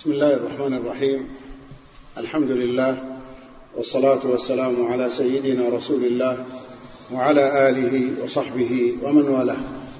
بسم الله الرحمن الرحيم. الحمد لله والصلاة والسلام على سيدنا رسول الله وعلى آله وصحبه ومن والاه.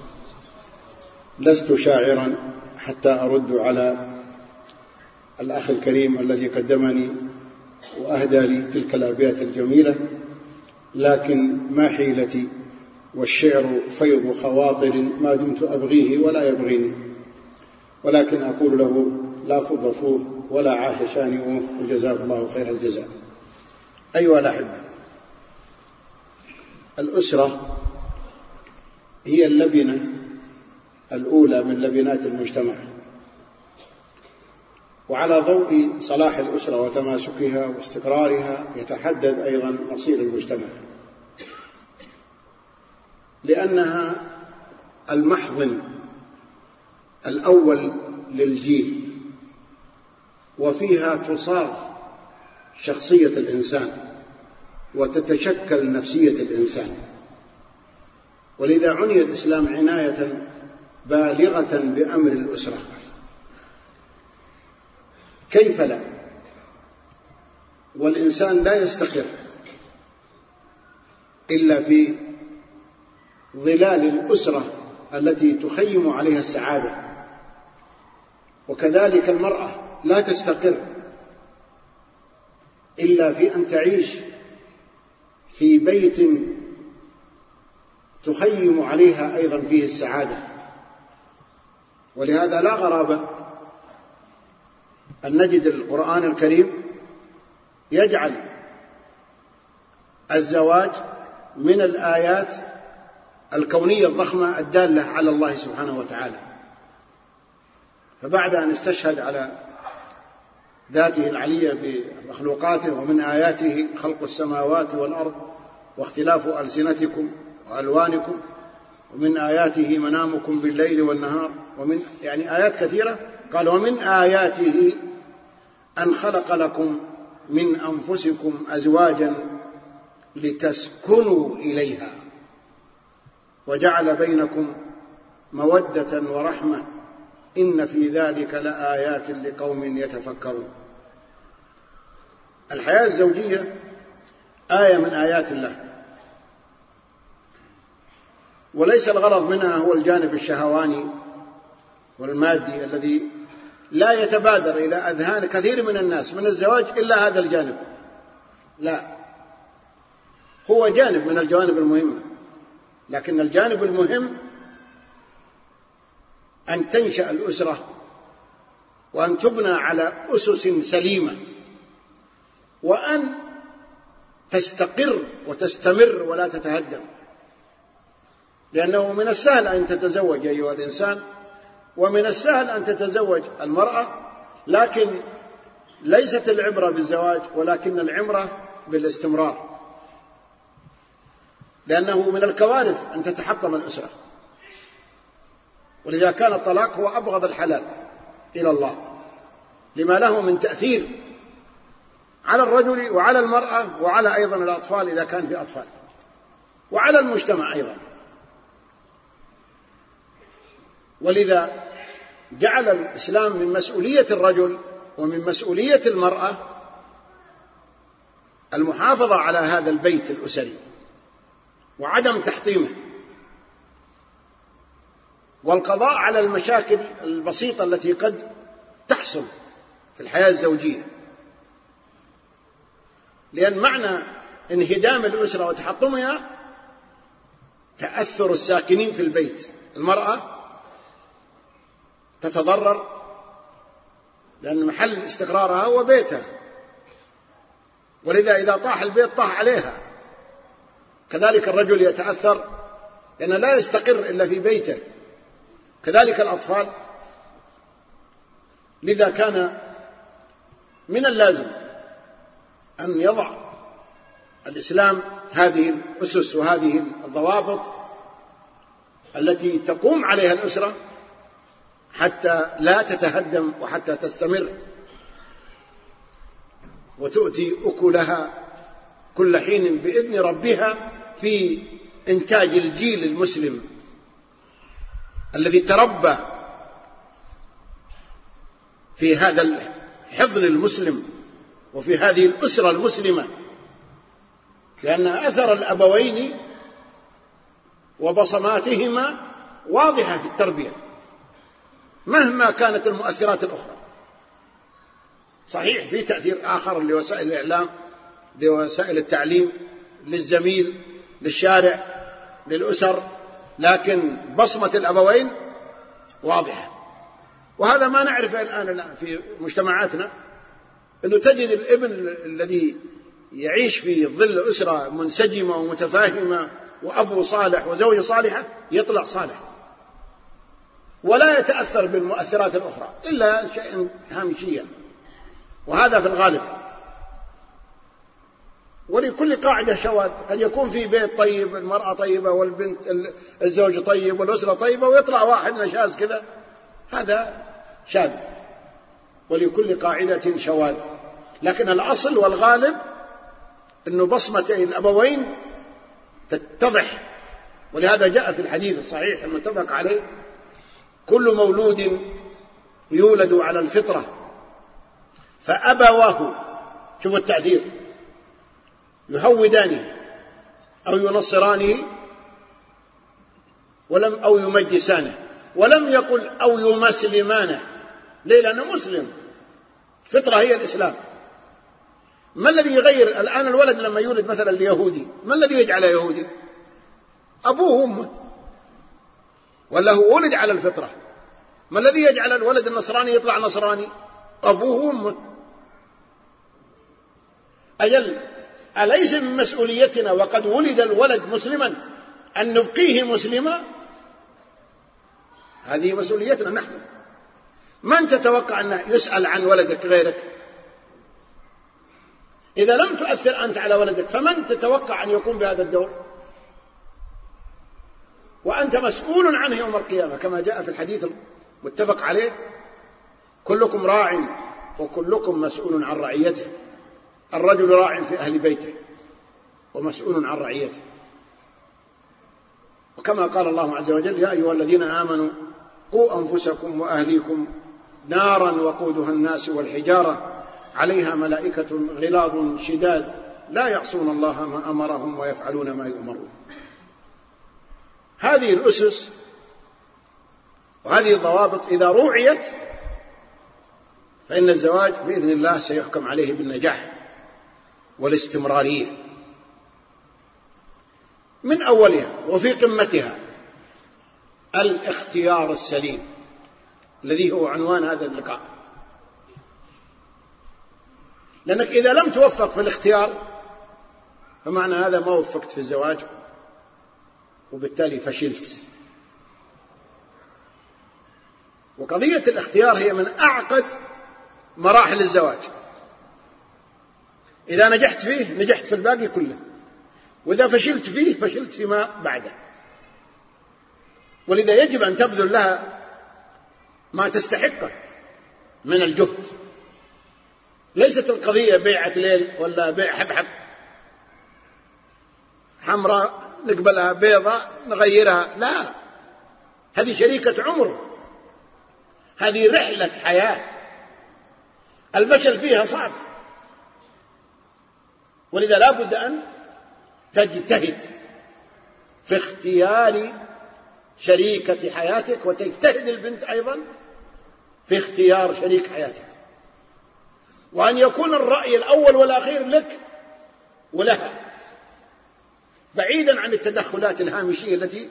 لست شاعرا حتى أرد على الأخ الكريم الذي قدمني وأهدى لي تلك الأبيات الجميلة، لكن ما حيلتي والشعر فيض خواطر ما دمت أبغيه ولا يبغيني، ولكن أقول له لا فض فوه ولا عاش شانئه وجزاه الله خير الجزاء. أيها الأحبة، الأسرة هي اللبنة الأولى من لبنات المجتمع، وعلى ضوء صلاح الأسرة وتماسكها واستقرارها يتحدد أيضا مصير المجتمع، لأنها المحضن الأول للجيل، وفيها تصاغ شخصية الإنسان وتتشكل نفسية الإنسان. ولذا عني الإسلام عناية بالغة بأمر الأسرة. كيف لا؟ والإنسان لا يستقر إلا في ظلال الأسرة التي تخيم عليها السعادة، وكذلك المرأة لا تستقر إلا في أن تعيش في بيت تخيم عليها أيضا فيه السعادة. ولهذا لا غرابة أن نجد القرآن الكريم يجعل الزواج من الآيات الكونية الضخمة الدالة على الله سبحانه وتعالى. فبعد أن استشهد على ذاته العلية بمخلوقاته ومن آياته خلق السماوات والأرض واختلاف ألسنتكم وألوانكم ومن آياته منامكم بالليل والنهار، ومن آيات كثيرة، قال ومن آياته أن خلق لكم من أنفسكم أزواجا لتسكنوا إليها وجعل بينكم مودة ورحمة إن في ذلك لآيات لقوم يتفكرون. الحياة الزوجية آية من آيات الله، وليس الغرض منها هو الجانب الشهواني والمادي الذي لا يتبادر إلى أذهان كثير من الناس من الزواج إلا هذا الجانب، لا، هو جانب من الجوانب المهمة، لكن الجانب المهم أن تنشأ الأسرة وأن تبنى على أسس سليمة، وأن تستقر وتستمر ولا تتهدم. لأنه من السهل أن تتزوج أيها الإنسان، ومن السهل أن تتزوج المرأة، لكن ليست العبرة بالزواج ولكن العبرة بالاستمرار، لأنه من الكوارث أن تتحطم الأسرة. ولذا كان الطلاق هو أبغض الحلال إلى الله، لما له من تأثير على الرجل وعلى المرأة وعلى أيضا الأطفال إذا كان في أطفال، وعلى المجتمع أيضا. ولذا جعل الإسلام من مسؤولية الرجل ومن مسؤولية المرأة المحافظة على هذا البيت الأسري وعدم تحطيمه، والقضاء على المشاكل البسيطة التي قد تحصل في الحياة الزوجية. لأن معنى انهدام الأسرة وتحطمها تأثر الساكنين في البيت. المرأة تتضرر لأن محل استقرارها هو بيتها، ولذا إذا طاح البيت طاح عليها. كذلك الرجل يتأثر لأنه لا يستقر إلا في بيته، كذلك الأطفال. لذا كان من اللازم أن يضع الإسلام هذه الأسس وهذه الضوابط التي تقوم عليها الأسرة حتى لا تتهدم وحتى تستمر وتؤتي أكلها كل حين بإذن ربها في إنتاج الجيل المسلم الذي تربى في هذا حضن المسلم وفي هذه الأسرة المسلمة، لأن أثر الأبوين وبصماتهما واضحة في التربية مهما كانت المؤثرات الأخرى. صحيح في تأثير آخر لوسائل الإعلام، لوسائل التعليم، للزميل، للشارع، للأسر، لكن بصمة الأبوين واضحة. وهذا ما نعرفه الآن في مجتمعاتنا، أنه تجد الابن الذي يعيش في ظل أسرة منسجمة ومتفاهمة وأبو صالح وزوجة صالحة يطلع صالح ولا يتأثر بالمؤثرات الأخرى إلا شيء هامشيا، وهذا في الغالب. ولكل قاعدة شواذ، قد يكون في بيت طيب المرأة طيبة والبنت الزوج طيب والأسرة طيبة ويطلع واحد نشاز كذا، هذا شاذ. ولكل قاعدة شواذ، لكن الأصل والغالب أنه بصمة الأبوين تتضح. ولهذا جاء في الحديث الصحيح المتفق عليه: كل مولود يولد على الفطرة فأبواه، شوفوا التأثير، يهودانه أو ينصرانه أو يمجسانه، ولم يقل أو يمسلمانه. ليه؟ لأنه مسلم، الفطرة هي الإسلام. ما الذي يغير الآن الولد لما يولد مثلا اليهودي؟ ما الذي يجعله يهودي؟ أبوه وأمه، ولا هو ولد على الفطرة؟ ما الذي يجعل الولد النصراني يطلع نصراني؟ أبوه وأمه. أجل، أليس من مسؤوليتنا وقد ولد الولد مسلما أن نبقيه مسلما؟ هذه مسؤوليتنا نحن. من تتوقع أن يسأل عن ولدك غيرك؟ إذا لم تؤثر أنت على ولدك فمن تتوقع أن يقوم بهذا الدور؟ وأنت مسؤول عنه يوم القيامة، كما جاء في الحديث المتفق عليه: كلكم راع وكلكم مسؤول عن رعيته. الرجل راع في أهل بيته ومسؤول عن رعيته. وكما قال الله عز وجل: يا أيها الذين آمنوا قوا أنفسكم وأهليكم نارا وقودها الناس والحجارة عليها ملائكة غلاظ شداد لا يعصون الله ما أمرهم ويفعلون ما يؤمرون. هذه الأسس وهذه الضوابط إذا روعيت فإن الزواج بإذن الله سيحكم عليه بالنجاح والاستمرارية. من أولها وفي قمتها الاختيار السليم، الذي هو عنوان هذا اللقاء. لأنك إذا لم توفق في الاختيار فمعنى هذا ما وفقت في الزواج، وبالتالي فشلت. وقضية الاختيار هي من أعقد مراحل الزواج. إذا نجحت فيه نجحت في الباقي كله، وإذا فشلت فيه فشلت فيما بعده. ولذا يجب أن تبذل لها ما تستحقه من الجهد. ليست القضية بيعة ليل ولا بيع حبحب، حمراء نقبلها، بيضاء نغيرها، لا، هذه شريكة عمر، هذه رحلة حياة الفشل فيها صعب. ولذا لا بد أن تجتهد في اختيار شريكة حياتك، وتجتهد البنت أيضا في اختيار شريك حياتها، وأن يكون الرأي الأول والأخير لك ولها، بعيدا عن التدخلات الهامشية التي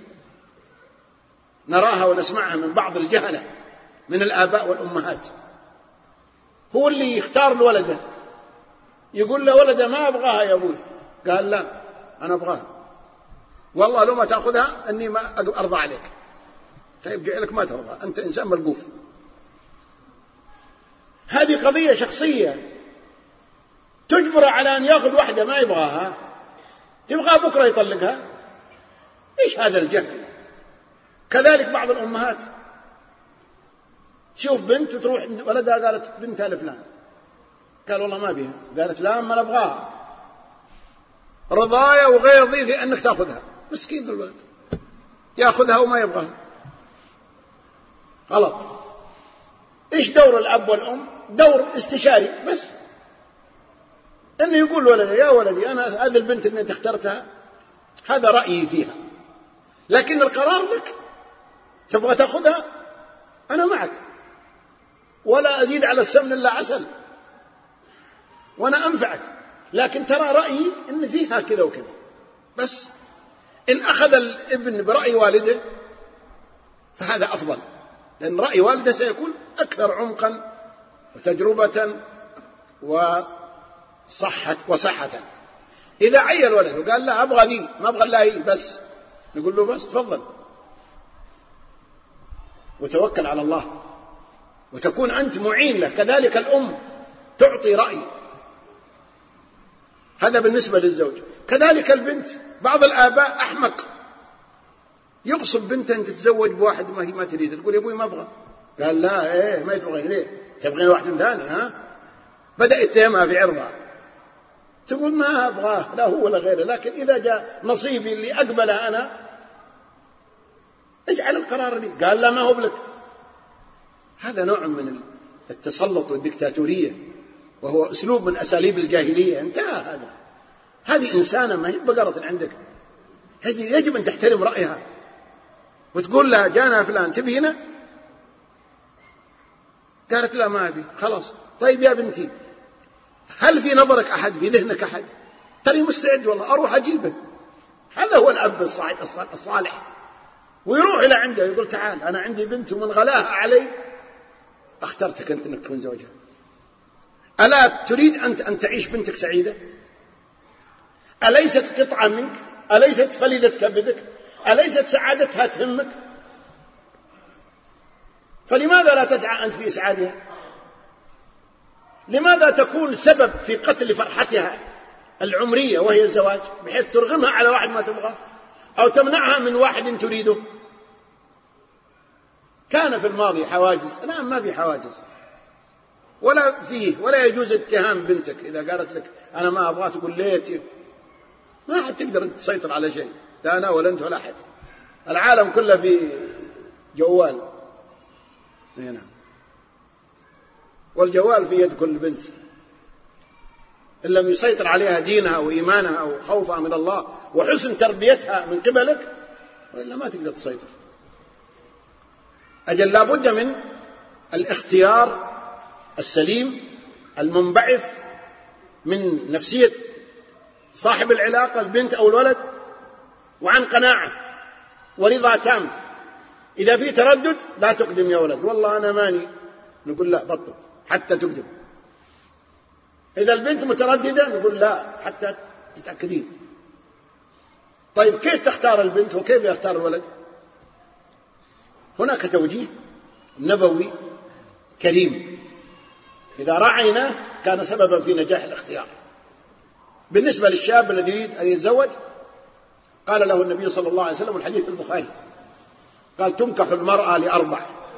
نراها ونسمعها من بعض الجهلة من الآباء والأمهات. هو اللي يختار الولد، يقول له ولده ما أبغاها يا أبوي، قال لا أنا أبغاها، والله لو ما تأخذها أني ما أرضى عليك. طيب جعلك ما ترضى، أنت إنسان ملقوف. هذه قضية شخصية تجبر على أن يأخذ واحدة ما يبغاها، تبغى بكرة يطلقها. إيش هذا الجهل؟ كذلك بعض الأمهات تشوف بنت وتروح ولدها، قالت بنتها لفلان، قال والله ما بيها، قالت لا ما نبغاها، رضايا وغيظي في أنك تأخذها. مسكين الولد يأخذها وما يبغاها، غلط. إيش دور الأب والأم؟ دور استشاري بس، إنه يقول ولدي يا ولدي أنا هذه البنت اللي أنت اخترتها هذا رأيي فيها، لكن القرار لك، تبغى تأخذها أنا معك، ولا أزيد على السمن إلا عسل، وأنا أنفعك، لكن ترى رأيي إن فيها كذا وكذا بس. إن أخذ الابن برأي والده فهذا أفضل، لأن رأي والده سيكون أكثر عمقا وتجربة وصحة. إذا عي الولد وقال لا أبغى ذي ما أبغى الله هي بس، نقول له بس تفضل وتوكل على الله وتكون أنت معين له. كذلك الأم تعطي رأي، هذا بالنسبة للزوج. كذلك البنت، بعض الآباء أحمق يغصب بنته أن تتزوج بواحد ما هي ما تريد، تقول يا أبوي ما أبغى، قال لا ما تبغين ليه، تبغين واحد ثاني بدأ يتهمها في عرضها، تقول ما أبغاه لا هو ولا غيره، لكن إذا جاء نصيبي اللي أقبله أنا اجعل القرار لي، قال لا ما هو بلك. هذا نوع من التسلط والدكتاتورية، وهو أسلوب من أساليب الجاهلية، انتهى هذا. هذه إنسانة ما هي بقرة عندك، يجب أن تحترم رأيها وتقول لها جانا فلان تبي هنا، قالت لا ما أبي، خلاص طيب يا بنتي هل في نظرك أحد، في ذهنك أحد؟ ترى مستعد والله أروح أجيبه. هذا هو الأب الصالح، ويروح إلى عنده يقول تعال أنا عندي بنت ومن غلاها علي اخترتك أنت أنك تكون زوجها، ألا تريد أن تعيش بنتك سعيدة؟ أليست قطعة منك؟ أليست فلذة كبدك؟ أليست سعادتها تهمك؟ فلماذا لا تسعى أنت في إسعادها؟ لماذا تكون سبب في قتل فرحتها العمرية وهي الزواج، بحيث ترغمها على واحد ما تبغاه أو تمنعها من واحد تريده؟ كان في الماضي حواجز، الآن ما في حواجز ولا يجوز اتهام بنتك إذا قالت لك أنا ما أبغى، تقول ليه، ما حد تقدر تسيطر على شيء، لا أنا ولا أنت ولا أحد، العالم كله في جوال هنا، والجوال في يد كل بنت، إن لم يسيطر عليها دينها وإيمانها وخوفها من الله وحسن تربيتها من قبلك، وإلا ما تقدر تسيطر. أجل لابد من الاختيار السليم المنبعث من نفسية صاحب العلاقة البنت أو الولد، وعن قناعة ورضا تام. إذا في تردد لا تقدم يا ولد، والله أنا ماني، نقول لا بطل حتى تقدم. إذا البنت مترددة نقول لا حتى تتأكدين. طيب كيف تختار البنت وكيف يختار الولد؟ هناك توجيه نبوي كريم إذا راعيناه كان سببا في نجاح الاختيار. بالنسبة للشاب الذي يريد أن يتزوج، قال له النبي صلى الله عليه وسلم الحديث في البخاري، قال تنكح المرأة ل4: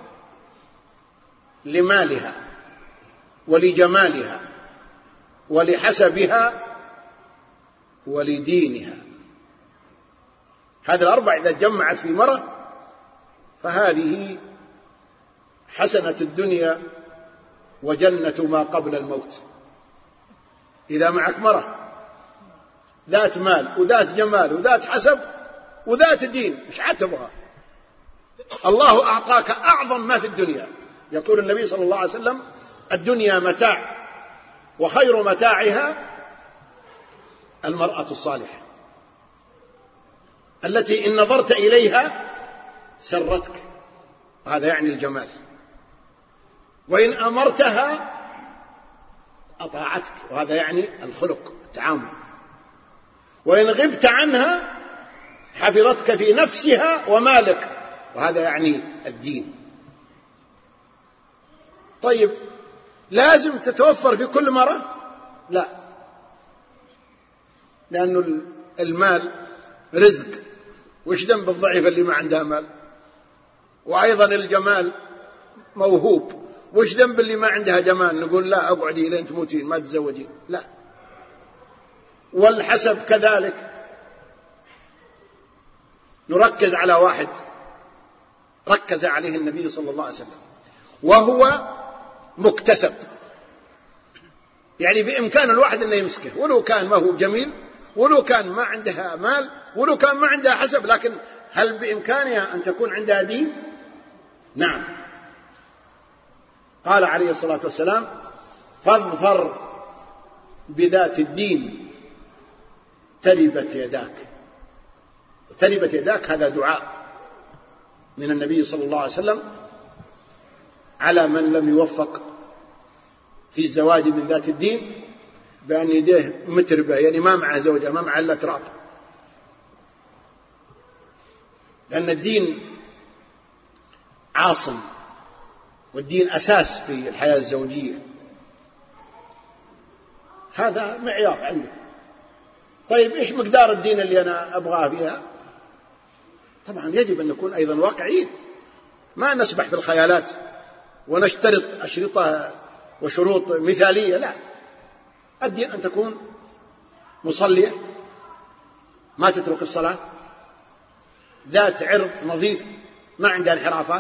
لمالها ولجمالها ولحسبها ولدينها. هذه ال4 إذا جمعت في مرة فهذه حسنة الدنيا وجنة ما قبل الموت. إذا معك مرة ذات مال وذات جمال وذات حسب وذات دين، مش عتبها، الله أعطاك أعظم ما في الدنيا. يقول النبي صلى الله عليه وسلم الدنيا متاع وخير متاعها المرأة الصالحة التي إن نظرت إليها سرتك، وهذا يعني الجمال، وإن أمرتها أطاعتك، وهذا يعني الخلق التعامل، وإن غبت عنها حفظتك في نفسها ومالك، وهذا يعني الدين. طيب لازم تتوفر في كل مرة؟ لا، لأن المال رزق، وش ذنب الضعيف اللي ما عندها مال؟ وأيضا الجمال موهوب، وش ذنب اللي ما عندها جمال نقول لا أقعدي لين تموتين ما تزوجين؟ لا. والحسب كذلك، نركز على واحد ركز عليه النبي صلى الله عليه وسلم وهو مكتسب، يعني بإمكان الواحد أنه يمسكه، ولو كان ما هو جميل، ولو كان ما عندها مال، ولو كان ما عندها حسب، لكن هل بإمكانها أن تكون عندها دين؟ نعم. قال عليه الصلاة والسلام: فاظفر بذات الدين تربت يداك. تربت يداك هذا دعاء من النبي صلى الله عليه وسلم على من لم يوفق في الزواج من ذات الدين، بأن يديه متربة، يعني ما معه زوجة، ما معه إلا تراب. لأن الدين عاصم، والدين أساس في الحياة الزوجية. هذا معيار عندك. طيب إيش مقدار الدين اللي أنا أبغاه فيها؟ طبعا يجب أن نكون أيضا واقعيين، ما نسبح في الخيالات ونشترط أشرطة وشروط مثالية. لا، الدين أن تكون مصلية، ما تترك الصلاة، ذات عرض نظيف، ما عندها انحرافات.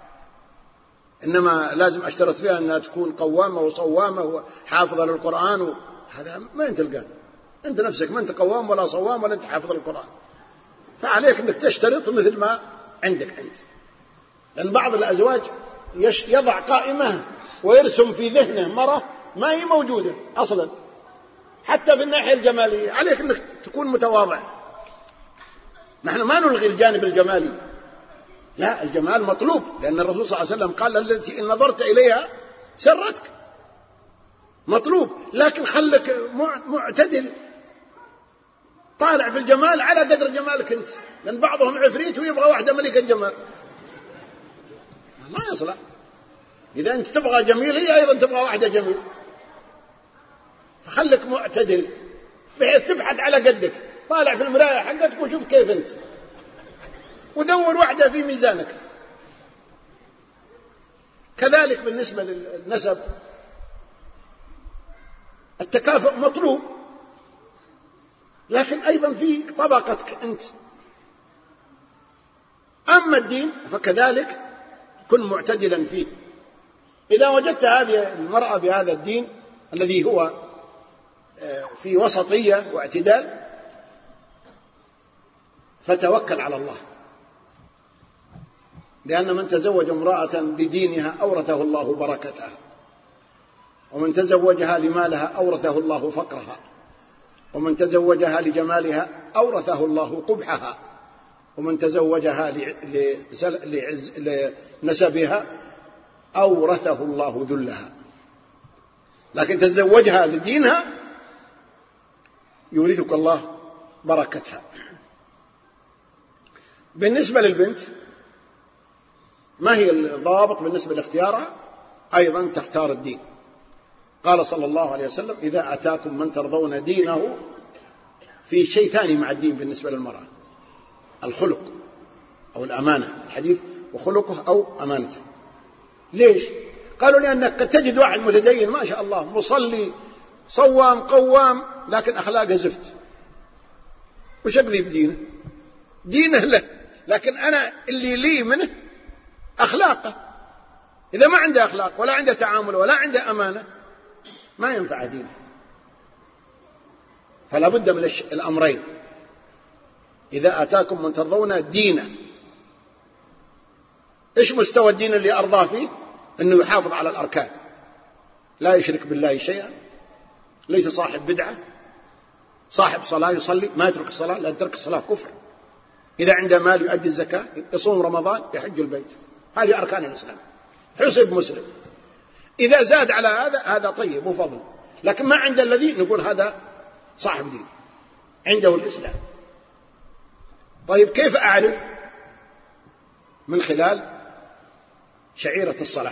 إنما لازم أشترط فيها أنها تكون قوامة وصوامة وحافظة للقرآن، هذا ما أنت تلقاه. أنت نفسك ما أنت قوام ولا صوام ولا أنت حافظ للقرآن، فعليك أنك تشترط مثل ما عندك أنت. لأن بعض الأزواج يضع قائمة ويرسم في ذهنه مرة ما هي موجودة أصلا، حتى في الناحية الجمالية. عليك أنك تكون متواضع. نحن ما نلغي الجانب الجمالي، لا، الجمال مطلوب، لأن الرسول صلى الله عليه وسلم قال: التي إن نظرت إليها سرتك. مطلوب، لكن خلك معتدل، طالع في الجمال على قدر جمالك أنت. لأن بعضهم عفريت ويبغى واحدة ملكة الجمال، ما يصلح. إذا أنت تبغى جميل، هي أيضا تبغى واحدة جميل، فخلك معتدل بحيث تبحث على قدك. طالع في المراية حقتك وشوف كيف أنت، ودور واحدة في ميزانك. كذلك بالنسبة للنسب، التكافؤ مطلوب، لكن أيضا في طبقتك أنت. أما الدين فكذلك كن معتدلا فيه. إذا وجدت هذه المرأة بهذا الدين الذي هو في وسطية واعتدال، فتوكل على الله، لأن من تزوج امرأة بدينها أورثه الله بركتها، ومن تزوجها لمالها أورثه الله فقرها، ومن تزوجها لجمالها أورثه الله قبحها، ومن تزوجها لنسبها أورثه الله ذلها. لكن تزوجها لدينها يورثك الله بركتها. بالنسبة للبنت، ما هي الضابط بالنسبة لاختيارها؟ أيضا تختار الدين. قال صلى الله عليه وسلم: إذا أتاكم من ترضون دينه. في شيء ثاني مع الدين بالنسبة للمرأة: الخلق أو الأمانة. الحديث: وخلقه أو أمانته. ليش؟ قالوا: لأنك قد تجد واحد متدين ما شاء الله، مصلي صوام قوام، لكن أخلاقه زفت. وش أقضي بدينه؟ دينه له، لكن أنا اللي لي منه أخلاقه. إذا ما عنده أخلاق ولا عنده تعامل ولا عنده أمانة ما ينفع دينه. فلا بد من الأمرين: إذا أتاكم من ترضون دينه. إيش مستوى الدين اللي أرضاه فيه؟ أنه يحافظ على الأركان، لا يشرك بالله شيئا، ليس صاحب بدعة، صاحب صلاة يصلي، ما يترك الصلاة، لأن ترك الصلاة كفر. إذا عنده مال يؤدي الزكاة، يصوم رمضان، يحج البيت. هذه أركان الإسلام، حسب مسلم. إذا زاد على هذا طيب وفضل، لكن ما عند الذي نقول هذا صاحب دين، عنده الإسلام. طيب كيف أعرف؟ من خلال شعيرة الصلاة.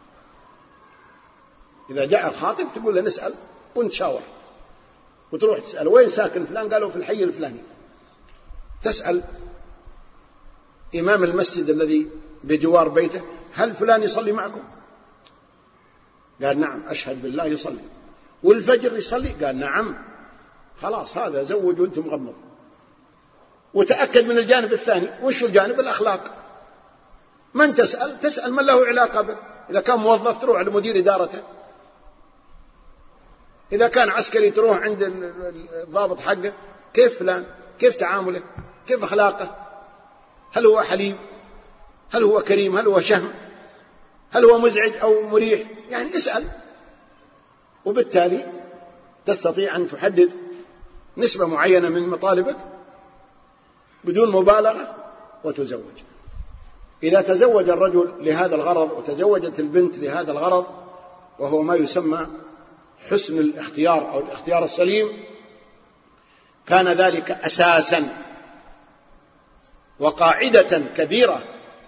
إذا جاء الخاطب تقول له نسأل ونتشاور، وتروح تسأل: وين ساكن فلان؟ قالوا: في الحي الفلاني. تسأل إمام المسجد الذي بجوار بيته: هل فلان يصلي معكم؟ قال: نعم. أشهد بالله يصلي. والفجر يصلي؟ قال: نعم. خلاص، هذا زوج وانت مغمض. وتأكد من الجانب الثاني. وش الجانب؟ الأخلاق. من تسأل؟ تسأل من له علاقة به. إذا كان موظف تروح لمدير إدارته. إذا كان عسكري تروح عند الضابط حقه، كيف فلان، كيف تعامله، كيف أخلاقه، هل هو حليم، هل هو كريم، هل هو شهم، هل هو مزعج أو مريح، يعني اسأل، وبالتالي تستطيع أن تحدد نسبة معينة من مطالبك بدون مبالغة وتزوج. إذا تزوج الرجل لهذا الغرض وتزوجت البنت لهذا الغرض، وهو ما يسمى حسن الاختيار أو الاختيار السليم، كان ذلك أساسا وقاعدة كبيرة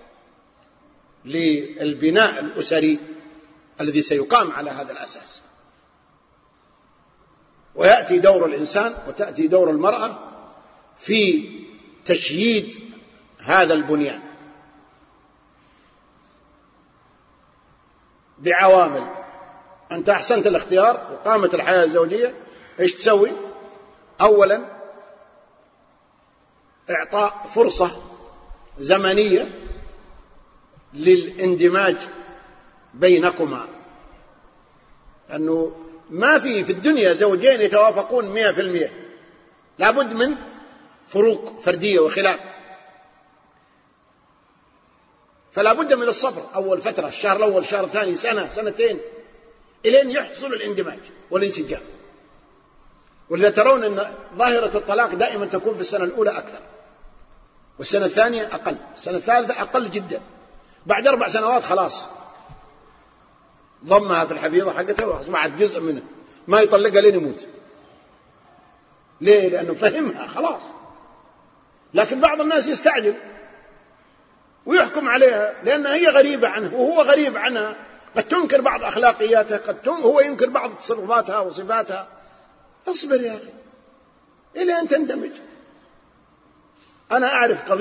للبناء الأسري الذي سيقام على هذا الأساس. ويأتي دور الإنسان وتأتي دور المرأة في تشييد هذا البنيان بعوامل. أنت أحسنت الاختيار وقامت الحياة الزوجية، إيش تسوي؟ أولا إعطاء فرصة زمنية للاندماج بينكما، أنه ما في الدنيا زوجين يتوافقون 100%، لابد من فروق فردية وخلاف، فلا بد من الصبر أول فترة، الشهر الأول، الشهر الثاني، سنة، سنتين، إلين يحصل الاندماج والانسجام. ولذا ترون أن ظاهرة الطلاق دائما تكون في السنة الأولى أكثر، والسنة الثانية أقل، السنة الثالثة أقل جدا، بعد 4 سنوات خلاص ضمها في الحفيظة حقته وأصبحت جزء منه، ما يطلقها لين يموت. ليه؟ لأنه فهمها خلاص. لكن بعض الناس يستعجل ويحكم عليها لأنها هي غريبة عنه وهو غريب عنها، قد تنكر بعض أخلاقياتها، هو ينكر بعض تصرفاتها وصفاتها. اصبر يا أخي إلى أن تندمج. أنا أعرف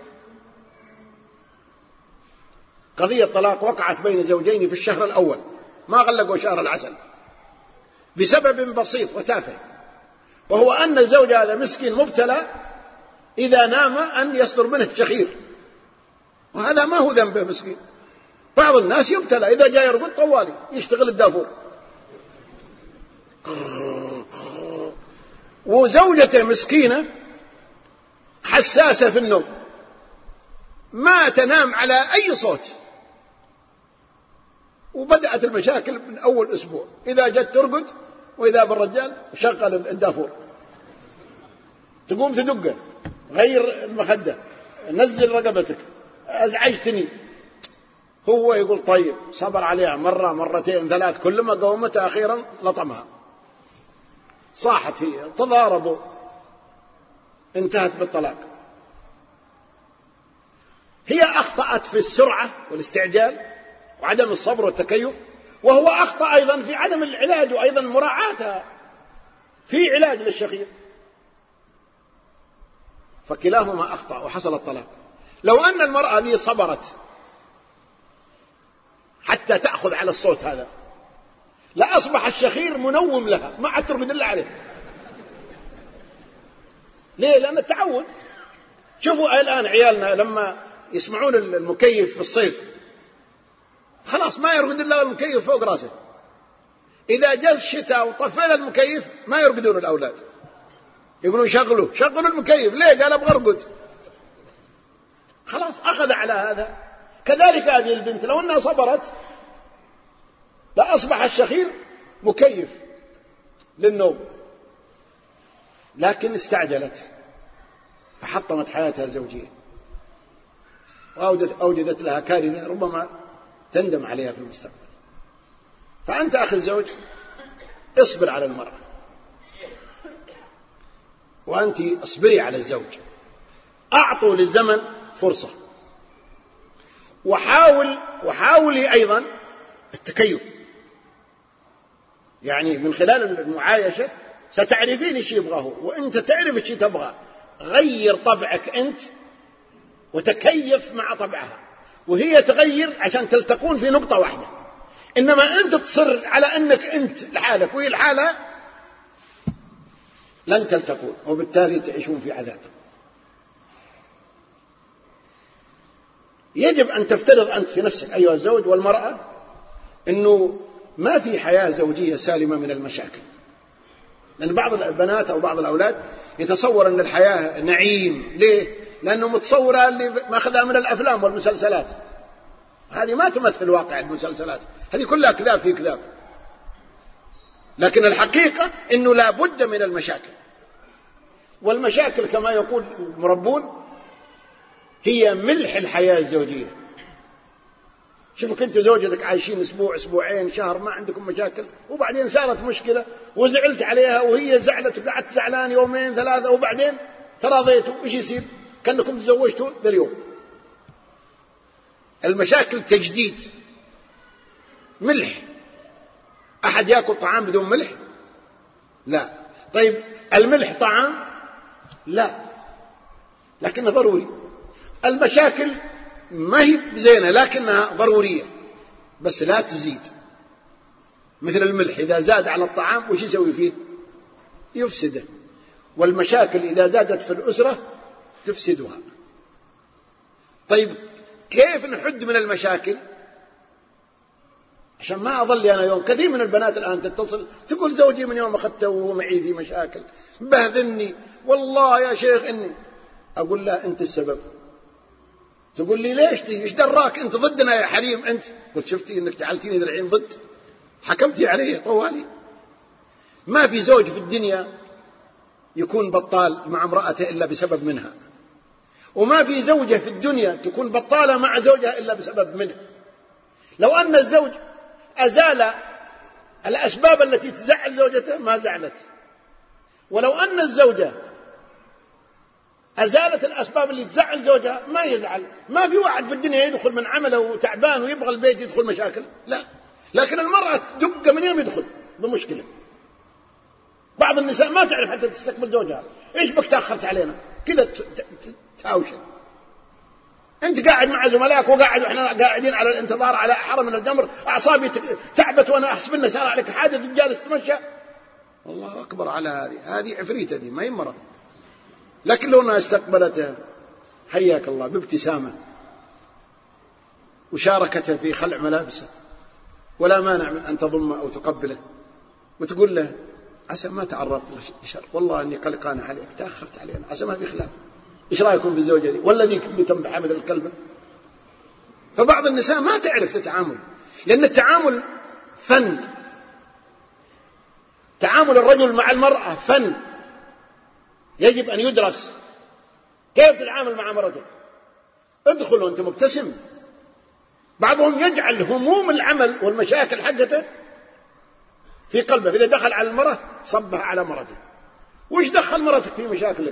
قضية طلاق وقعت بين زوجين في الشهر الأول، ما غلقوا شهر العسل بسبب بسيط وتافه، وهو أن الزوج هذا مسكين مبتلى إذا نام أن يصدر منه الشخير، وهذا ما هو ذنبه مسكين. بعض الناس يبتلى إذا جاء يرقد طوالي يشتغل الدافور، وزوجته مسكينة حساسة في النوم، ما تنام على أي صوت، وبدأت المشاكل من أول أسبوع. إذا جت ترقد وإذا بالرجال شغل الدافور، تقوم تدقه، غير المخدة، نزل رقبتك، أزعجتني. هو يقول طيب، صبر عليها مرة، مرتين، 3، كلما قومت أخيرا لطمها، صاحت فيها، تضاربوا، انتهت بالطلاق. هي أخطأت في السرعة والاستعجال وعدم الصبر والتكيف، وهو أخطأ أيضا في عدم العلاج وأيضا مراعاتها في علاج للشخير، فكلاهما أخطأ وحصل الطلاق. لو أن المرأة ذي صبرت حتى تأخذ على الصوت هذا لأصبح الشخير منوم لها، ما عاد ترقد إلا عليه. ليه؟ لأن التعود. شوفوا الآن عيالنا لما يسمعون المكيف في الصيف خلاص ما يرقد إلا المكيف فوق راسه. إذا جاء الشتاء وطفل المكيف ما يرقدون الأولاد، يقولون شغلوا المكيف. ليه؟ قال أبغى أرقد. خلاص أخذ على هذا. كذلك هذه البنت لو أنها صبرت لأصبح الشخير مكيف للنوم، لكن استعجلت فحطمت حياتها الزوجية وأوجدت لها كارثة ربما تندم عليها في المستقبل. فأنت أخي الزوج اصبر على المرأة، وأنت اصبري على الزوج، أعطوا للزمن فرصة، وحاولي أيضا التكيف. يعني من خلال المعايشة ستعرفين ايش يبغاه، وانت تعرف ايش تبغى. غير طبعك انت وتكيف مع طبعها، وهي تغير عشان تلتقون في نقطة واحدة. انما انت تصر على انك انت لحالك وهي لحالها، لن تلتقون، وبالتالي تعيشون في عذاب. يجب أن تفترض أنت في نفسك أيها الزوج والمرأة أنه ما في حياة زوجية سالمة من المشاكل، لأن بعض البنات أو بعض الأولاد يتصور أن الحياة نعيم. ليه؟ لأنه متصورة اللي ماخذها من الأفلام والمسلسلات. هذه ما تمثل واقع المسلسلات، هذه كلها كذاب في كذاب. لكن الحقيقة أنه لا بد من المشاكل، والمشاكل كما يقول المربون هي ملح الحياة الزوجية. شوفك أنت زوجتك عايشين أسبوع أسبوعين شهر ما عندكم مشاكل، وبعدين صارت مشكلة وزعلت عليها وهي زعلت وقعدت زعلان يومين ثلاثة، وبعدين تراضيتوا، إيش يصير؟ كأنكم تزوجتوا ذا اليوم. المشاكل تجديد ملح. أحد يأكل طعام بدون ملح؟ لا. طيب الملح طعام؟ لا، لكنه ضروري. المشاكل ما هي زينة لكنها ضرورية، بس لا تزيد. مثل الملح إذا زاد على الطعام وش يسوي فيه؟ يفسده. والمشاكل إذا زادت في الأسرة تفسدها. طيب كيف نحد من المشاكل؟ عشان ما أظل أنا يوم كثير من البنات الآن تتصل تقول زوجي من يوم أخذته وهو معي في مشاكل بهذني، والله يا شيخ إني. أقول لا أنت السبب. تقول لي ليش إيش دراك أنت ضدنا يا حريم أنت؟ قلت شفتي إنك جعلتيني الحين ضد، حكمتي علي طوالي. ما في زوج في الدنيا يكون بطال مع امرأته إلا بسبب منها، وما في زوجة في الدنيا تكون بطالة مع زوجها إلا بسبب منه. لو أن الزوج أزال الأسباب التي تزعل زوجته ما زعلت، ولو أن الزوجة أزالت الأسباب اللي تزعل زوجها ما يزعل. ما في واحد في الدنيا يدخل من عمله وتعبان ويبغى البيت يدخل مشاكل، لا. لكن المرأة تدق من يوم يدخل بمشكلة. بعض النساء ما تعرف حتى تستقبل زوجها، إيش بك تأخرت علينا كذا تهاوشة. أنت قاعد مع زملائك وقاعد وإحنا قاعدين على الانتظار على حرم من الجمر، أعصابي تعبت وأنا أحسب أن صار عليك حادث جالس تمشى. الله أكبر على هذه عفريتة، دي ما يمرة. لكن لو أنها استقبلته حياك الله بابتسامة وشاركته في خلع ملابسه، ولا مانع من أن تضمه أو تقبله وتقول له عسى ما تعرضت لشر، والله أني قلقان عليك تأخرت علينا، عسى ما في خلاف، إيش رأيكم في الزوجة دي؟ والذي تنبح مثل الكلبة. فبعض النساء ما تعرف تتعامل، لأن التعامل فن. تعامل الرجل مع المرأة فن يجب أن يدرس. كيف تتعامل مع مرتك؟ ادخل وأنت مبتسم. بعضهم يجعل هموم العمل والمشاكل حقته في قلبه، إذا دخل على المرأة صبها على مرته. وش دخل مرتك في مشاكلك؟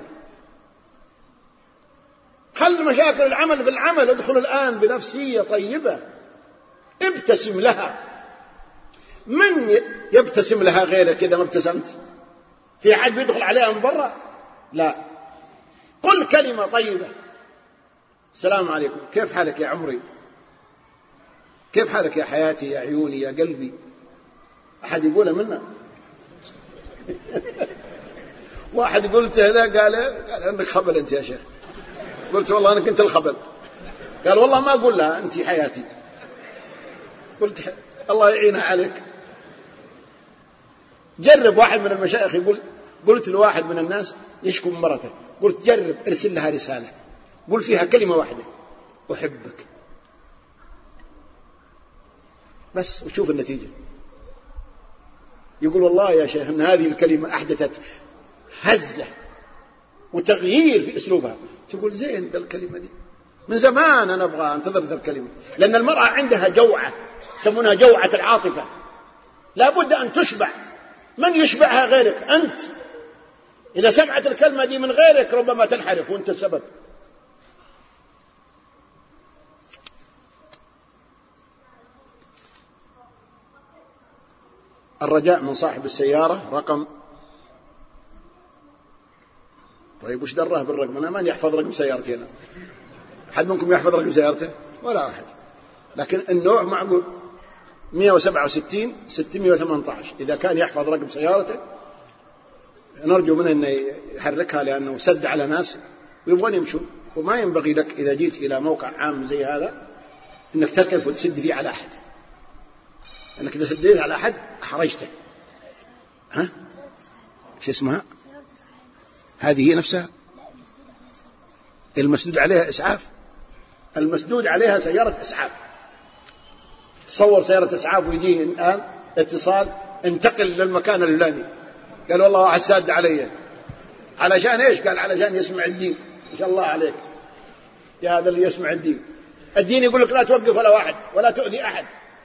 خل مشاكل العمل في العمل، ادخل الآن بنفسية طيبة، ابتسم لها. من يبتسم لها غيرك إذا ما ابتسمت؟ في أحد بيدخل عليها من برا؟ لا. قل كلمة طيبة، السلام عليكم، كيف حالك يا عمري، كيف حالك يا حياتي، يا عيوني، يا قلبي. أحد يقوله منا؟ واحد قلت هذا قال أنك خبل أنت يا شيخ. قلت والله أنا كنت الخبل. قال والله ما أقول لها أنت حياتي. قلت الله يعينها عليك. جرب. واحد من المشايخ يقول، قلت لواحد من الناس يشكو من مرته، قلت جرب ارسل لها رسالة قل فيها كلمة واحدة أحبك بس، وشوف النتيجة. يقول والله يا شيخ أن هذه الكلمة أحدثت هزة وتغيير في أسلوبها. تقول زين ذا الكلمة دي من زمان أنا أبغى أنتظر ذا الكلمة، لأن المرأة عندها جوعة يسمونها جوعة العاطفة، لا بد أن تشبع. من يشبعها غيرك؟ أنت. إذا سمعت الكلمة دي من غيرك ربما تنحرف وأنت السبب. الرجاء من صاحب السيارة رقم. طيب وش دره بالرقم؟ أنا ماني يحفظ رقم سيارتي أنا. أحد منكم يحفظ رقم سيارته؟ ولا أحد. لكن النوع معقول 167 618. إذا كان يحفظ رقم سيارته نرجو منه أنه يحركها، لأنه سد على ناس ويبغون يمشون، وما ينبغي لك إذا جيت إلى موقع عام زي هذا أنك تقف وتسد فيه على أحد، أنك إذا سديت على أحد أحرجته. ها؟ شو اسمها؟ هذه هي نفسها؟ المسدود عليها إسعاف. المسدود عليها سيارة إسعاف. تصور سيارة إسعاف ويجيه الآن اتصال انتقل للمكان الفلاني، قال والله واحد ساد علي. علشان ايش؟ قال علشان يسمع الدين. ان شاء الله عليك يا هذا اللي يسمع الدين. الدين يقول لك لا توقف ولا واحد ولا تؤذي أحد.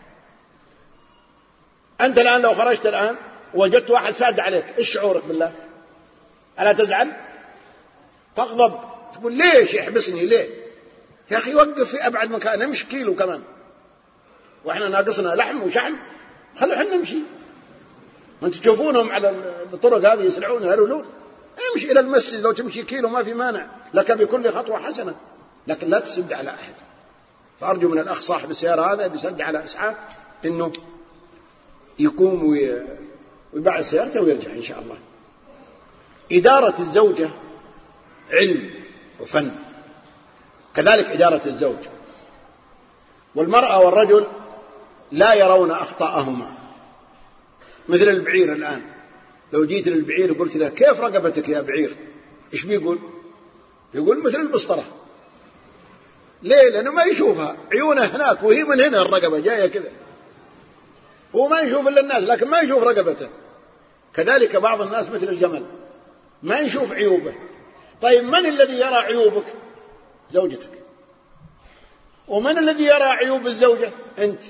أنت الآن لو خرجت الآن وجدت واحد ساد عليك، إيش شعورك بالله؟ ألا تزعل؟ تغضب، تقول ليش يحبسني ليه؟ يا أخي وقف في أبعد مكان، نمشي كيلو كمان وإحنا ناقصنا لحم وشحم، خلوا حنا نمشي. ما أنتم تشوفونهم على الطرق هذه يسرعون يهرولون. امشي إلى المسجد لو تمشي كيلو ما في مانع، لك بكل خطوة حسنة، لكن لا تسد على أحد. فأرجو من الأخ صاحب السيارة هذا بيسد على إسعاف إنه يقوم ويباع سيارته ويرجع إن شاء الله. إدارة الزوجة علم وفن، كذلك إدارة الزوج. والمرأة والرجل لا يرون أخطاءهما. مثل البعير الآن، لو جيت للبعير وقلت له كيف رقبتك يا بعير، إيش بيقول؟ يقول مثل البسطرة. ليه؟ لأنه ما يشوفها، عيونه هناك وهي من هنا الرقبة جاية كذا، هو ما يشوف إلا الناس لكن ما يشوف رقبته. كذلك بعض الناس مثل الجمل ما يشوف عيوبه. طيب من الذي يرى عيوبك؟ زوجتك. ومن الذي يرى عيوب الزوجة؟ أنت.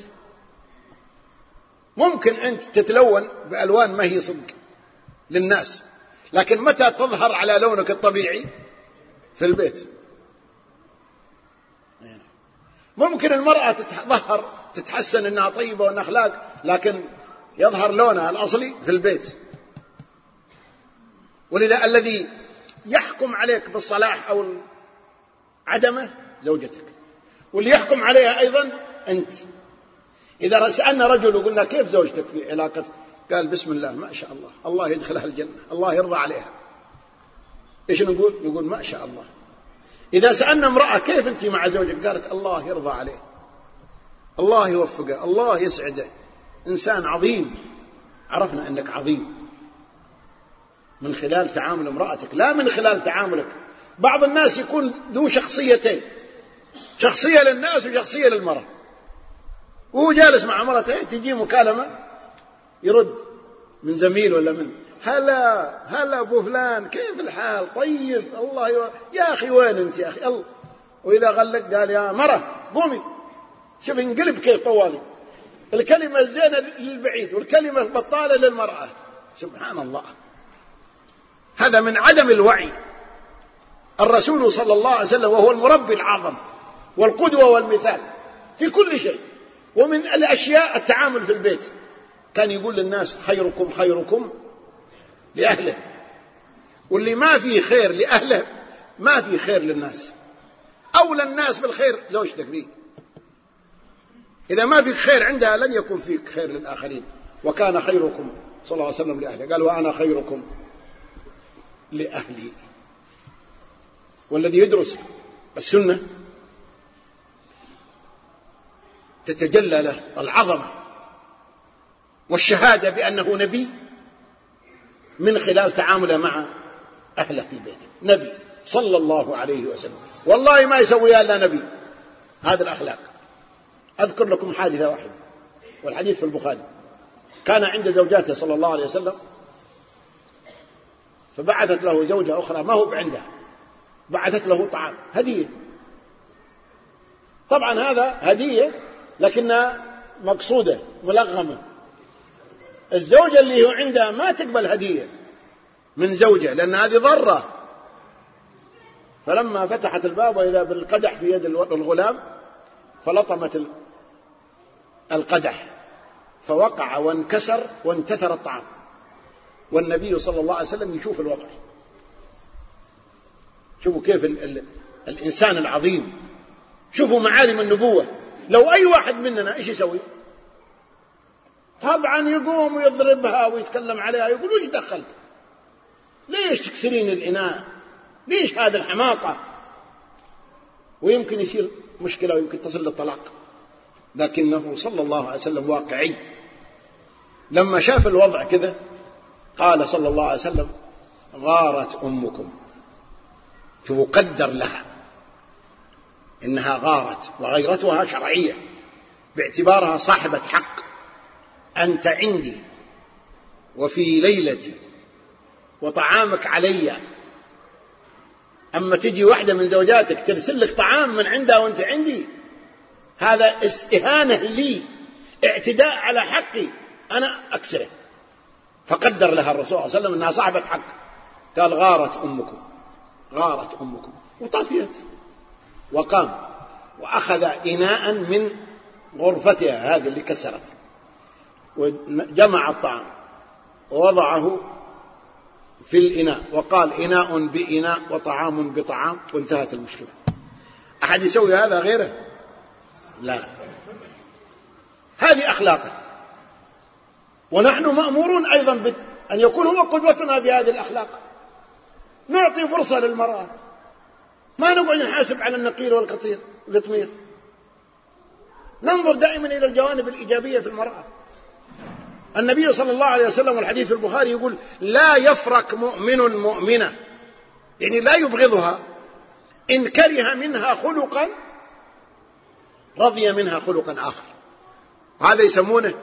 ممكن أنت تتلون بألوان ما هي صدق للناس، لكن متى تظهر على لونك الطبيعي؟ في البيت. ممكن المرأة تتظهر تتحسن أنها طيبة وأنها أخلاق، لكن يظهر لونها الأصلي في البيت. ولذا الذي يحكم عليك بالصلاح أو عدمه زوجتك، واللي يحكم عليها أيضا أنت. إذا سألنا رجل وقلنا كيف زوجتك في علاقتك، قال بسم الله ما شاء الله، الله يدخلها الجنة، الله يرضى عليها. إيش نقول؟ نقول ما شاء الله. إذا سألنا امرأة كيف أنت مع زوجك، قالت الله يرضى عليه، الله يوفقه، الله يسعده، إنسان عظيم. عرفنا أنك عظيم من خلال تعامل امرأتك، لا من خلال تعاملك. بعض الناس يكون ذو شخصيتين، شخصية للناس وشخصية للمرأة، وهو جالس مع مرته تجي مكالمة يرد من زميل ولا من هلا أبو فلان كيف الحال طيب الله يا أخي وين أنت يا أخي الله. وإذا غلق قال يا مرة قومي. شوف انقلب كيف طوالي، الكلمة الزينة للبعيد والكلمة البطالة للمرأة. سبحان الله، هذا من عدم الوعي. الرسول صلى الله عليه وسلم وهو المربي العظم والقدوة والمثال في كل شيء، ومن الأشياء التعامل في البيت. كان يقول للناس خيركم خيركم لأهله، واللي ما فيه خير لأهله ما فيه خير للناس. أولى الناس بالخير زوجتك ذي، إذا ما فيك خير عندها لن يكون فيك خير للآخرين. وكان خيركم صلى الله عليه وسلم لأهله، قال وأنا خيركم لأهلي. والذي يدرس السنة تتجلى له العظمة والشهادة بأنه نبي من خلال تعامله مع أهله في بيته. نبي صلى الله عليه وسلم، والله ما يسويها إلا نبي. هذا الأخلاق. أذكر لكم حادثة واحدة والحديث في البخاري. كان عند زوجاته صلى الله عليه وسلم، فبعثت له زوجة أخرى ما هو عندها، بعثت له طعام هدية. طبعا هذا هدية لكنها مقصودة ملغمة. الزوجة اللي هو عندها ما تقبل هدية من زوجة لأن هذه ضرة. فلما فتحت الباب وإذا بالقدح في يد الغلام فلطمت القدح فوقع وانكسر وانتثر الطعام، والنبي صلى الله عليه وسلم يشوف الوضع. شوفوا كيف الإنسان العظيم، شوفوا معالم النبوة. لو أي واحد مننا إيش يسوي؟ طبعا يقوم ويضربها ويتكلم عليها، يقول وش دخل؟ ليش تكسرين الإناء؟ ليش هذا الحماقة؟ ويمكن يصير مشكلة ويمكن تصل للطلاق. لكنه صلى الله عليه وسلم واقعي، لما شاف الوضع كذا قال صلى الله عليه وسلم غارت أمكم. شوفوا قدر لها إنها غارت، وغيرتها شرعية باعتبارها صاحبة حق. أنت عندي وفي ليلتي وطعامك علي. أما تجي واحدة من زوجاتك ترسل لك طعام من عندها وأنت عندي، هذا استهانة لي، اعتداء على حقي، أنا أكسره. فقدر لها الرسول صلى الله عليه وسلم أنها صاحبة حق، قال غارت أمكم، غارت أمكم، وطفيت. وقام وأخذ إناء من غرفتها هذه اللي كسرت، وجمع الطعام ووضعه في الإناء، وقال إناء بإناء وطعام بطعام، وانتهت المشكلة. أحد يسوي هذا غيره؟ لا. هذه أخلاقه، ونحن مأمورون أيضا أن يكون هو قدوتنا في هذه الأخلاق. نعطي فرصة للمرأة، ما نقعد نحاسب على النقير والقطمير. ننظر دائما إلى الجوانب الإيجابية في المرأة. النبي صلى الله عليه وسلم والحديث في البخاري يقول: لا يفرق مؤمن مؤمنة، يعني لا يبغضها، إن كره منها خلقا رضي منها خلقا آخر. هذا يسمونه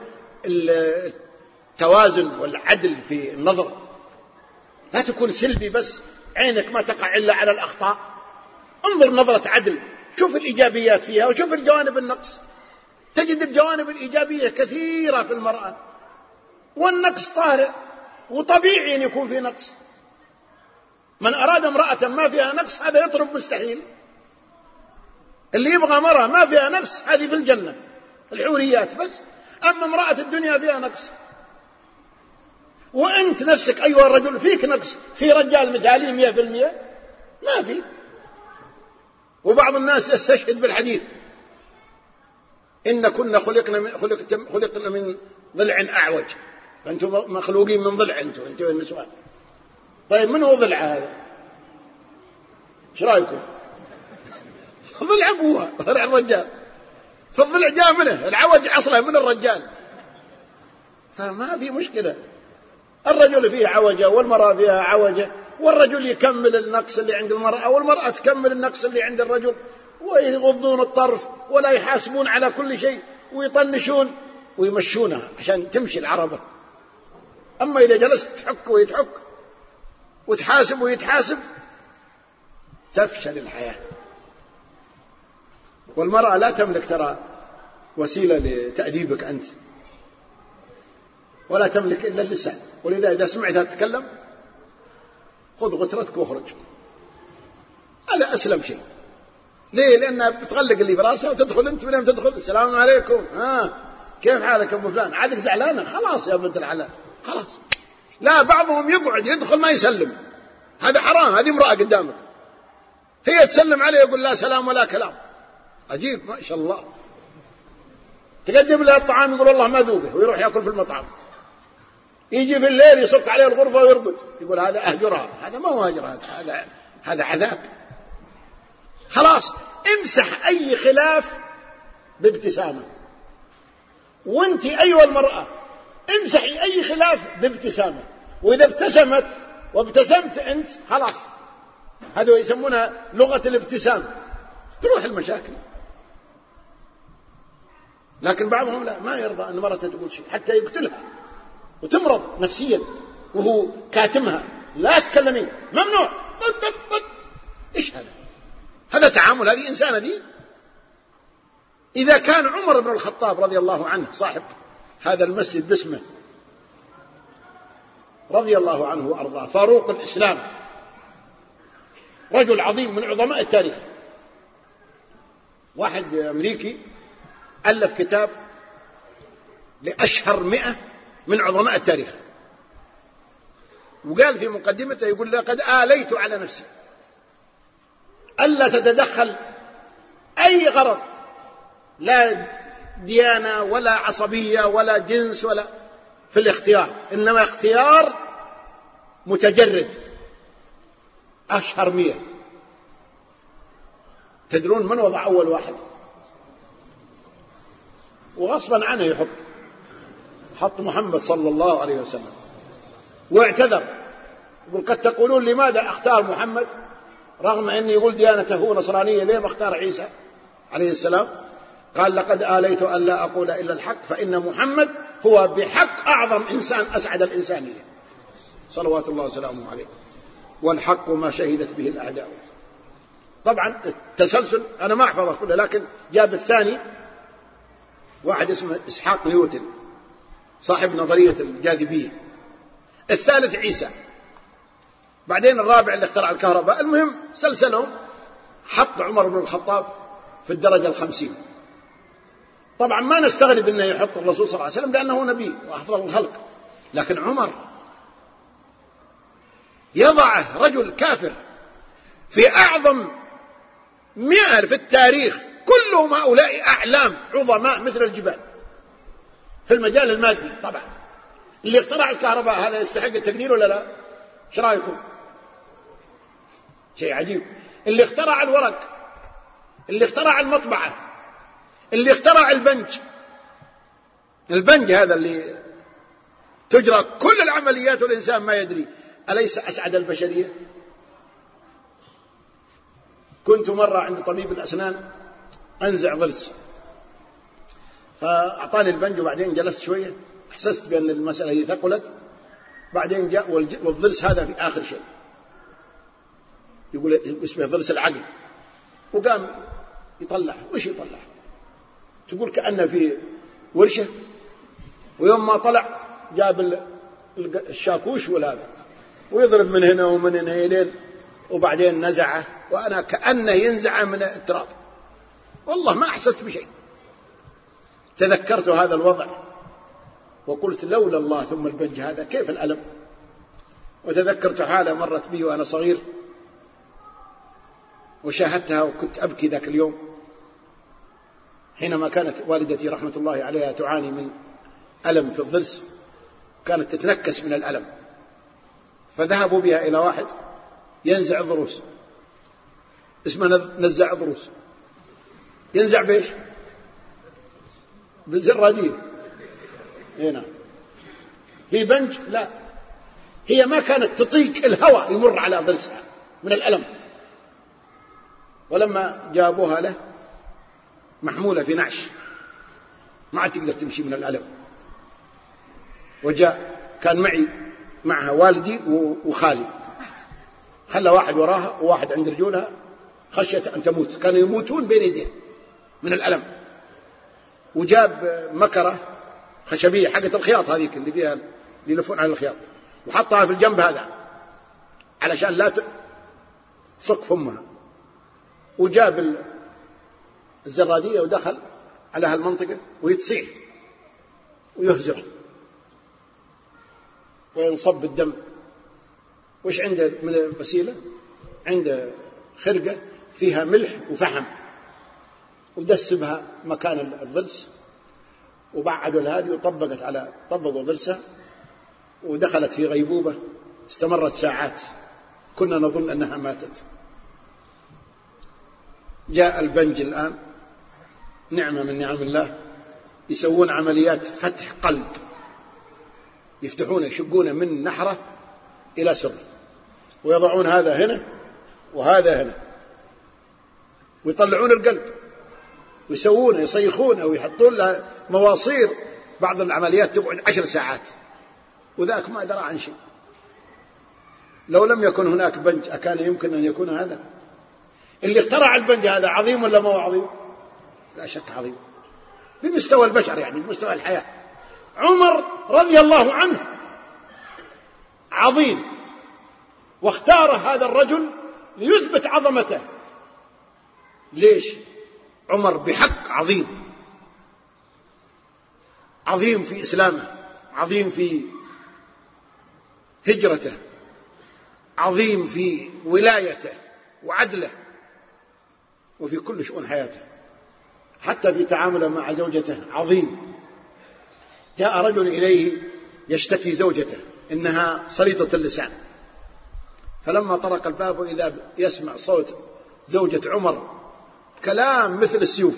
التوازن والعدل في النظر. لا تكون سلبي بس، عينك ما تقع إلا على الأخطاء. انظر نظرة عدل، شوف الإيجابيات فيها وشوف الجوانب النقص. تجد الجوانب الإيجابية كثيرة في المرأة، والنقص طارئ وطبيعي أن يكون في نقص. من أراد امرأة ما فيها نقص هذا يطلب مستحيل. اللي يبغى مرأة ما فيها نقص هذه في الجنة، الحوريات بس. أما امرأة الدنيا فيها نقص، وأنت نفسك أيها الرجل فيك نقص. في رجال مثالي 100%؟ ما في. وبعض الناس يستشهد بالحديث: إن كنا خلقنا من ضلع أعوج. فأنتم مخلوقين من ضلع، أنتم النسوان. طيب من هو ضلع هذا؟ ايش رايكم؟ ضلع أبوها، ضلع الرجال. فالضلع جاء منه، العوج أصله من الرجال. فما في مشكلة. الرجل فيه عوجة والمرأة فيها عوجة، والرجل يكمل النقص اللي عند المرأة والمرأة تكمل النقص اللي عند الرجل، ويغضون الطرف ولا يحاسبون على كل شيء، ويطنشون ويمشونها عشان تمشي العربة. أما إذا جلست تحك ويتحك وتحاسب ويتحاسب تفشل الحياة. والمرأة لا تملك ترى وسيلة لتأديبك أنت، ولا تملك إلا اللسان. ولذا إذا سمعتها تتكلم خذ غترتك واخرج. هذا أسلم شيء. ليه؟ لأنها بتغلق اللي في راسها وتدخل أنت. من يوم تدخل: السلام عليكم، كيف حالك أبو فلان؟ عادك زعلانة؟ خلاص يا بنت الحلال، خلاص. لا، بعضهم يقعد يدخل ما يسلم. هذا حرام. هذه امرأة قدامك، هي تسلم عليه يقول لا سلام ولا كلام. عجيب ما شاء الله. تقدم له الطعام يقول والله ما ذوقه، ويروح يأكل في المطعم. يجي في الليل يصك عليه الغرفة ويرقد، يقول هذا أهجرها. هذا ما هو هجر، هذا عذاب. خلاص، امسح أي خلاف بابتسامة. وانت أيها المرأة امسحي أي خلاف بابتسامة. وإذا ابتسمت وابتسمت أنت خلاص، هذا يسمونها لغة الابتسام، تروح المشاكل. لكن بعضهم لا، ما يرضى أن مرته تقول شيء حتى يقتلها وتمرض نفسيا وهو كاتمها. لا تكلمين، ممنوع. إيش هذا؟ هذا تعامل؟ هذه إنسانة دي؟ إذا كان عمر بن الخطاب رضي الله عنه صاحب هذا المسجد باسمه رضي الله عنه وأرضاه، فاروق الإسلام، رجل عظيم من عظماء التاريخ، واحد أمريكي ألف كتاب لأشهر 100 من عظماء التاريخ، وقال في مقدمته يقول: لقد آليت على نفسي ألا تتدخل أي غرض، لا ديانة ولا عصبية ولا جنس ولا في الاختيار، إنما اختيار متجرد. أشهر 100. تدرون من وضع أول واحد؟ وغصبا عنه حط محمد صلى الله عليه وسلم، واعتذر يقول قد تقولون لماذا اختار محمد رغم أني يقول ديانته نصرانية، ليه ما اختار عيسى عليه السلام؟ قال لقد آليت أن لا أقول إلا الحق، فإن محمد هو بحق أعظم إنسان أسعد الإنسانية صلوات الله وسلامه عليه، والحق ما شهدت به الأعداء. طبعا التسلسل أنا ما أحفظه كله، لكن جاب الثاني واحد اسمه إسحاق نيوتن صاحب نظرية الجاذبية، الثالث عيسى، بعدين الرابع اللي اخترع الكهرباء. المهم سلسلهم، حط عمر بن الخطاب في الدرجة 50. طبعا ما نستغرب أنه يحط الرسول صلى الله عليه وسلم لأنه نبي وأفضل الخلق، لكن عمر يضعه رجل كافر في أعظم 100 في التاريخ، كلهم هؤلاء أعلام عظماء مثل الجبال في المجال المادي. طبعا اللي اخترع الكهرباء هذا يستحق التقدير ولا لا؟ ايش رايكم؟ شيء عجيب. اللي اخترع الورق، اللي اخترع المطبعة، اللي اخترع البنج هذا اللي تجرى كل العمليات والإنسان ما يدري، أليس أسعد البشرية؟ كنت مرة عند طبيب الأسنان أنزع ضرس، فأعطاني البنج وبعدين جلست شوية، أحسست بأن المسألة هي ثقلت، بعدين جاء والضرس هذا في آخر شيء، يقول اسمه ضرس العقل، وقام يطلع. وش يطلع؟ تقول كأنه في ورشة، ويوم ما طلع جاب الشاكوش والهذا ويضرب من هنا ومن هنا إلين، وبعدين نزعه وأنا كأنه ينزع من التراب. والله ما أحسست بشيء. تذكرت هذا الوضع وقلت لولا الله ثم البنج هذا كيف الألم. وتذكرت حالة مرت بي وأنا صغير وشاهدتها وكنت أبكي ذاك اليوم، حينما كانت والدتي رحمة الله عليها تعاني من ألم في الضرس، كانت تتنكس من الألم، فذهبوا بها إلى واحد ينزع الضروس، اسمه نزع ضروس. ينزع بإيش؟ بالزرادية. هنا في بنج؟ لا، هي ما كانت تطيق الهواء يمر على ضرسها من الألم، ولما جابوها له محمولة في نعش ما عاد تقدر تمشي من الألم. وجاء كان معها والدي وخالي، خلى واحد وراها وواحد عند رجولها خشية أن تموت، كانوا يموتون بين يديه من الألم. وجاب مكرة خشبية حقة الخياط هذيك اللي فيها اللي يلفون على الخياط، وحطها في الجنب هذا علشان لا تصك فمها، وجاب الزرادية ودخل على هالمنطقة وهي تصيح ويهزر وينصب الدم. وش عنده من وسيلة؟ عنده خرقة فيها ملح وفحم، ودسبها مكان الضرس وبعدوا هذه طبقوا ضرسها، ودخلت في غيبوبة استمرت ساعات، كنا نظن أنها ماتت. جاء البنج الآن نعمة من نعم الله، يسوون عمليات فتح قلب، يفتحونه يشقونه من نحرة إلى سر، ويضعون هذا هنا وهذا هنا، ويطلعون القلب ويسوونه يصيخونه ويحطون له مواصير. بعض العمليات تقعد 10 ساعات، وذاك ما درى عن شيء. لو لم يكن هناك بنج أكان يمكن أن يكون هذا؟ اللي اخترع البنج هذا عظيم ولا ما هو عظيم؟ لا شك عظيم بمستوى البشر، يعني بمستوى الحياة. عمر رضي الله عنه عظيم، واختار هذا الرجل ليثبت عظمته. ليش؟ عمر بحق عظيم، عظيم في إسلامه، عظيم في هجرته، عظيم في ولايته وعدله، وفي كل شؤون حياته، حتى في تعامله مع زوجته عظيم. جاء رجل إليه يشتكي زوجته إنها سليطة اللسان، فلما طرق الباب إذا يسمع صوت زوجة عمر كلام مثل السيوف،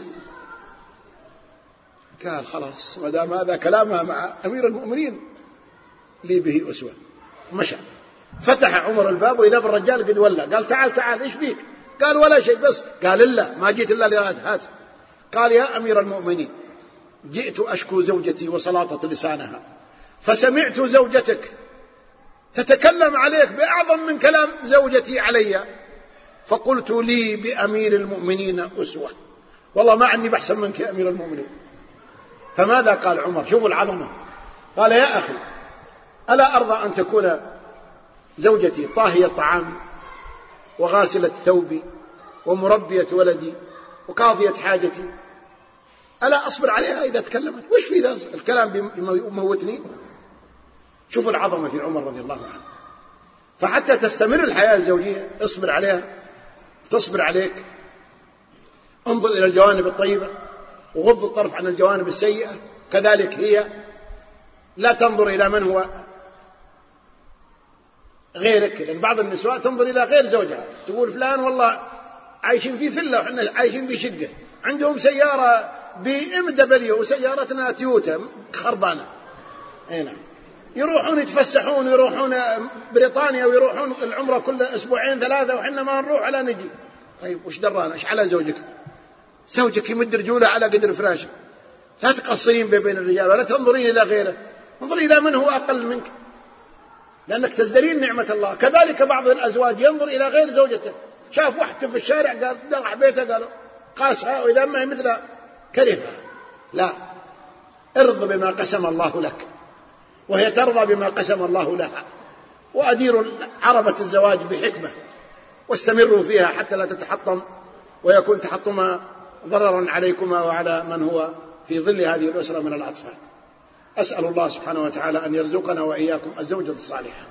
قال خلاص ما دام هذا كلامها مع أمير المؤمنين لي به أسوة. مشى فتح عمر الباب وإذا بالرجال قد ولى. قال تعال تعال إيش فيك؟ قال ولا شيء بس. قال إلا ما جيت إلا لهذا. هات. قال يا أمير المؤمنين جئت أشكو زوجتي وسلاطة لسانها، فسمعت زوجتك تتكلم عليك بأعظم من كلام زوجتي علي، فقلت لي بأمير المؤمنين أسوة، والله ما عندي بحسن منك يا أمير المؤمنين. فماذا قال عمر؟ شوفوا العظمة. قال يا أخي ألا أرضى أن تكون زوجتي طاهية الطعام وغاسلة ثوبي ومربية ولدي وقاضية حاجتي؟ ألا أصبر عليها إذا تكلمت؟ وش في ذا الكلام يموتني؟ شوفوا العظمة في عمر رضي الله عنه. فحتى تستمر الحياة الزوجية اصبر عليها، تصبر عليك، انظر إلى الجوانب الطيبة وغض الطرف عن الجوانب السيئة. كذلك هي لا تنظر إلى من هو غيرك، لأن بعض النساء تنظر إلى غير زوجها، تقول فلان والله عايشين في فيلا وإحنا عايشين في شقة، عندهم سيارة BMW وسيارتنا تويوتا خربانة. نعم. يروحون يتفسحون ويروحون بريطانيا ويروحون العمرة كل أسبوعين ثلاثة وحنا ما نروح ولا نجي. طيب وش درانا؟ إيش على زوجك؟ زوجك يمد رجوله على قدر فراشه. لا تقصرين بين الرجال ولا تنظرين إلى غيره، انظري إلى من هو أقل منك، لأنك تزدرين نعمة الله. كذلك بعض الأزواج ينظر إلى غير زوجته، شاف واحدة في الشارع قال درع بيته قال قاسها وإذا ما هي مثلها كرهها. لا، ارض بما قسم الله لك وهي ترضى بما قسم الله لها، وأديروا عربة الزواج بحكمة واستمروا فيها حتى لا تتحطم ويكون تحطمها ضررا عليكما وعلى من هو في ظل هذه الأسرة من الأطفال. أسأل الله سبحانه وتعالى أن يرزقنا وإياكم الزوجة الصالحة،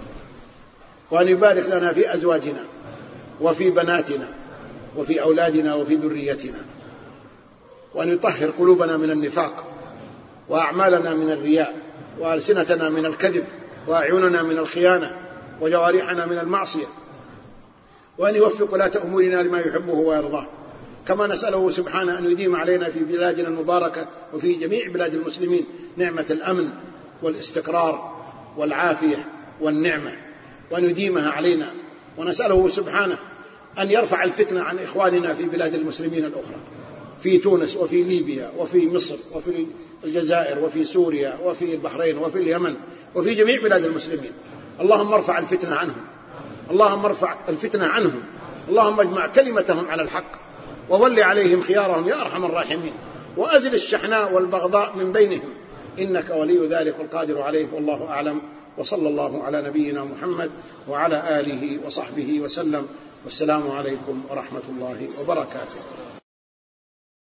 وأن يبارك لنا في أزواجنا وفي بناتنا وفي أولادنا وفي ذريتنا، وأن يطهر قلوبنا من النفاق وأعمالنا من الرياء وألسنتنا من الكذب وأعيننا من الخيانة وجوارحنا من المعصية، وأن يوفق ولاة أمورنا لما يحبه ويرضاه. كما نسأله سبحانه أن يديم علينا في بلادنا المباركة وفي جميع بلاد المسلمين نعمة الأمن والاستقرار والعافية والنعمة، وأن يديمها علينا. ونسأله سبحانه أن يرفع الفتنة عن إخواننا في بلاد المسلمين الأخرى، في تونس وفي ليبيا وفي مصر وفي الجزائر وفي سوريا وفي البحرين وفي اليمن وفي جميع بلاد المسلمين. اللهم ارفع الفتنة عنهم، اللهم ارفع الفتنة عنهم، اللهم اجمع كلمتهم على الحق وول عليهم خيارهم يا أرحم الراحمين، وأزل الشحناء والبغضاء من بينهم، إنك ولي ذلك والقادر عليه. والله أعلم، وصلى الله على نبينا محمد وعلى آله وصحبه وسلم، والسلام عليكم ورحمة الله وبركاته.